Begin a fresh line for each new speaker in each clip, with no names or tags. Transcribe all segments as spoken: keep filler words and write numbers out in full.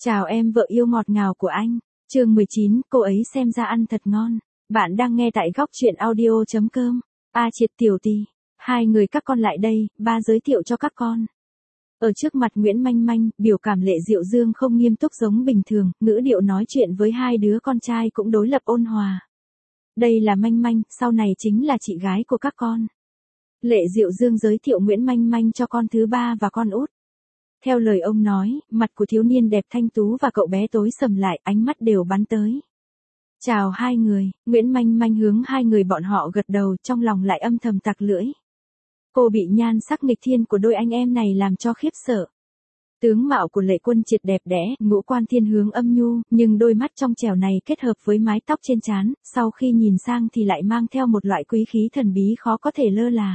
Chào em vợ yêu ngọt ngào của anh. Chương mười chín, cô ấy xem ra ăn thật ngon. Bạn đang nghe tại góc truyện audio chấm com. A Triệt Tiểu Tì, hai người các con lại đây, ba giới thiệu cho các con. Ở trước mặt Nguyễn Manh Manh, biểu cảm Lệ Diệu Dương không nghiêm túc giống bình thường, ngữ điệu nói chuyện với hai đứa con trai cũng đối lập ôn hòa. Đây là Manh Manh, sau này chính là chị gái của các con. Lệ Diệu Dương giới thiệu Nguyễn Manh Manh cho con thứ ba và con út. Theo lời ông nói, mặt của thiếu niên đẹp thanh tú và cậu bé tối sầm lại, ánh mắt đều bắn tới. Chào hai người, Nguyễn Manh Manh hướng hai người bọn họ gật đầu, trong lòng lại âm thầm tặc lưỡi. Cô bị nhan sắc nghịch thiên của đôi anh em này làm cho khiếp sợ. Tướng mạo của Lệ Quân Triệt đẹp đẽ, ngũ quan thiên hướng âm nhu, nhưng đôi mắt trong trẻo này kết hợp với mái tóc trên trán, sau khi nhìn sang thì lại mang theo một loại quý khí thần bí khó có thể lơ là.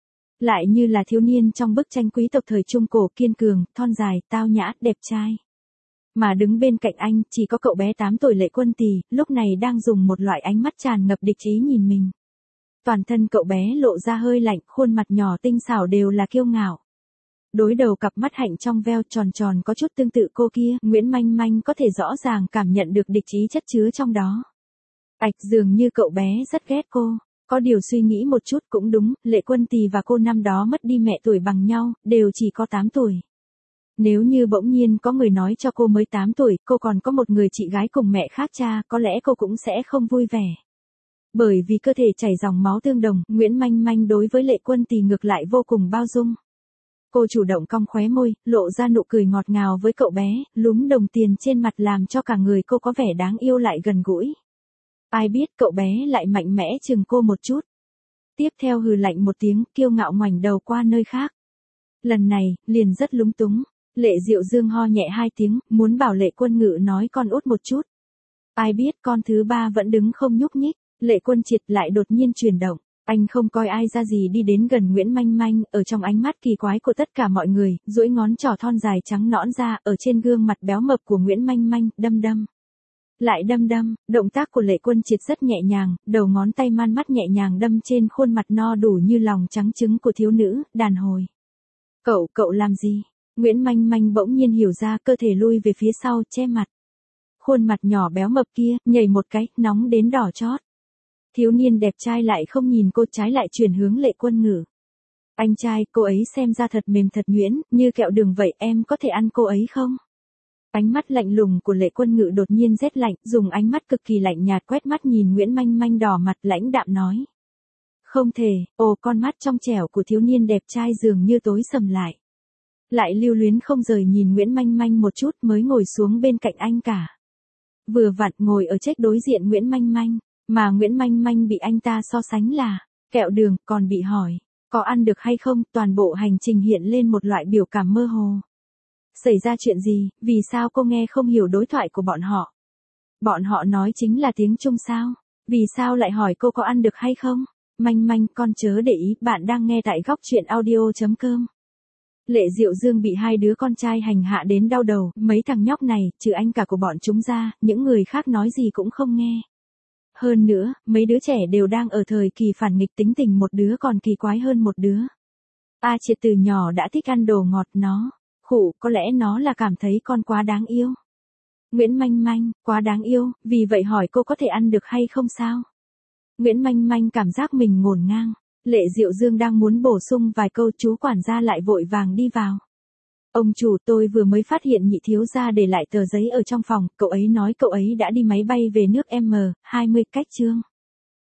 Lại như là thiếu niên trong bức tranh quý tộc thời Trung Cổ, kiên cường, thon dài, tao nhã, đẹp trai. Mà đứng bên cạnh anh, chỉ có cậu bé tám tuổi Lệ Quân Tì, lúc này đang dùng một loại ánh mắt tràn ngập địch ý nhìn mình. Toàn thân cậu bé lộ ra hơi lạnh, khuôn mặt nhỏ tinh xảo đều là kiêu ngạo. Đối đầu cặp mắt hạnh trong veo tròn tròn có chút tương tự cô kia, Nguyễn Manh Manh có thể rõ ràng cảm nhận được địch ý chất chứa trong đó. Ạch, dường như cậu bé rất ghét cô. Có điều suy nghĩ một chút cũng đúng, Lệ Quân Tì và cô năm đó mất đi mẹ tuổi bằng nhau, đều chỉ có tám tuổi. Nếu như bỗng nhiên có người nói cho cô mới tám tuổi, cô còn có một người chị gái cùng mẹ khác cha, có lẽ cô cũng sẽ không vui vẻ. Bởi vì cơ thể chảy dòng máu tương đồng, Nguyễn Manh Manh đối với Lệ Quân Tì ngược lại vô cùng bao dung. Cô chủ động cong khóe môi, lộ ra nụ cười ngọt ngào với cậu bé, lúm đồng tiền trên mặt làm cho cả người cô có vẻ đáng yêu lại gần gũi. Ai biết cậu bé lại mạnh mẽ chừng cô một chút. Tiếp theo hừ lạnh một tiếng, kiêu ngạo ngoảnh đầu qua nơi khác. Lần này, liền rất lúng túng. Lệ Diệu Dương ho nhẹ hai tiếng, muốn bảo Lệ Quân Ngự nói con út một chút. Ai biết con thứ ba vẫn đứng không nhúc nhích. Lệ Quân Triệt lại đột nhiên chuyển động. Anh không coi ai ra gì đi đến gần Nguyễn Manh Manh, ở trong ánh mắt kỳ quái của tất cả mọi người, duỗi ngón trỏ thon dài trắng nõn ra, ở trên gương mặt béo mập của Nguyễn Manh Manh, đâm đâm. Lại đâm đâm, động tác của Lệ Quân Triệt rất nhẹ nhàng, đầu ngón tay man mắt nhẹ nhàng đâm trên khuôn mặt no đủ như lòng trắng trứng của thiếu nữ, đàn hồi. Cậu, cậu làm gì? Nguyễn Manh Manh bỗng nhiên hiểu ra, cơ thể lui về phía sau, che mặt. Khuôn mặt nhỏ béo mập kia, nhảy một cái, nóng đến đỏ chót. Thiếu niên đẹp trai lại không nhìn cô, trái lại chuyển hướng Lệ Quân Ngự. Anh trai, cô ấy xem ra thật mềm thật nhuyễn, như kẹo đường vậy, em có thể ăn cô ấy không? Ánh mắt lạnh lùng của Lệ Quân Ngự đột nhiên rét lạnh, dùng ánh mắt cực kỳ lạnh nhạt quét mắt nhìn Nguyễn Manh Manh đỏ mặt, lãnh đạm nói. Không thể, ồ, con mắt trong trẻo của thiếu niên đẹp trai dường như tối sầm lại. Lại lưu luyến không rời nhìn Nguyễn Manh Manh một chút mới ngồi xuống bên cạnh anh cả. Vừa vặn ngồi ở trách đối diện Nguyễn Manh Manh, mà Nguyễn Manh Manh bị anh ta so sánh là kẹo đường, còn bị hỏi có ăn được hay không, toàn bộ hành trình hiện lên một loại biểu cảm mơ hồ. Xảy ra chuyện gì, vì sao cô nghe không hiểu đối thoại của bọn họ? Bọn họ nói chính là tiếng Trung sao? Vì sao lại hỏi cô có ăn được hay không? Manh Manh, con chớ để ý, bạn đang nghe tại góc truyện audio chấm com. Lệ Diệu Dương bị hai đứa con trai hành hạ đến đau đầu, mấy thằng nhóc này, trừ anh cả của bọn chúng ra, những người khác nói gì cũng không nghe. Hơn nữa, mấy đứa trẻ đều đang ở thời kỳ phản nghịch, tính tình một đứa còn kỳ quái hơn một đứa. A Triệt từ nhỏ đã thích ăn đồ ngọt, nó khụ, có lẽ nó là cảm thấy con quá đáng yêu. Nguyễn Manh Manh, quá đáng yêu, vì vậy hỏi cô có thể ăn được hay không sao? Nguyễn Manh Manh cảm giác mình ngổn ngang. Lệ Diệu Dương đang muốn bổ sung vài câu, chú quản gia lại vội vàng đi vào. Ông chủ, tôi vừa mới phát hiện nhị thiếu gia để lại tờ giấy ở trong phòng, cậu ấy nói cậu ấy đã đi máy bay về nước M hai mươi cách chương.